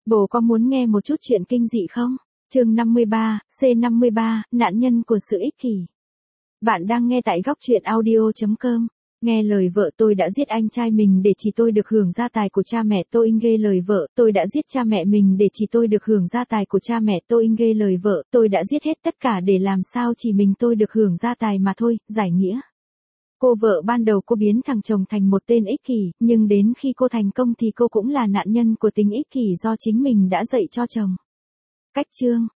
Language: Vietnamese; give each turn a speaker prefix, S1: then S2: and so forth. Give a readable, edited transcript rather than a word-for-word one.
S1: Bố có muốn nghe một chút chuyện kinh dị không? Chương 53, C53, nạn nhân của sự ích kỷ. Bạn đang nghe tại góc truyện audio.com. Nghe lời vợ tôi đã giết anh trai mình để chỉ tôi được hưởng gia tài của cha mẹ tôi. Nghe lời vợ tôi đã giết cha mẹ mình để chỉ tôi được hưởng gia tài của cha mẹ tôi. Nghe lời vợ tôi đã giết hết tất cả để làm sao chỉ mình tôi được hưởng gia tài mà thôi. Giải nghĩa. Cô vợ ban đầu cô biến thằng chồng thành một tên ích kỷ, nhưng đến khi cô thành công thì cô cũng là nạn nhân của tính ích kỷ do chính mình đã dạy cho chồng. Cách chương.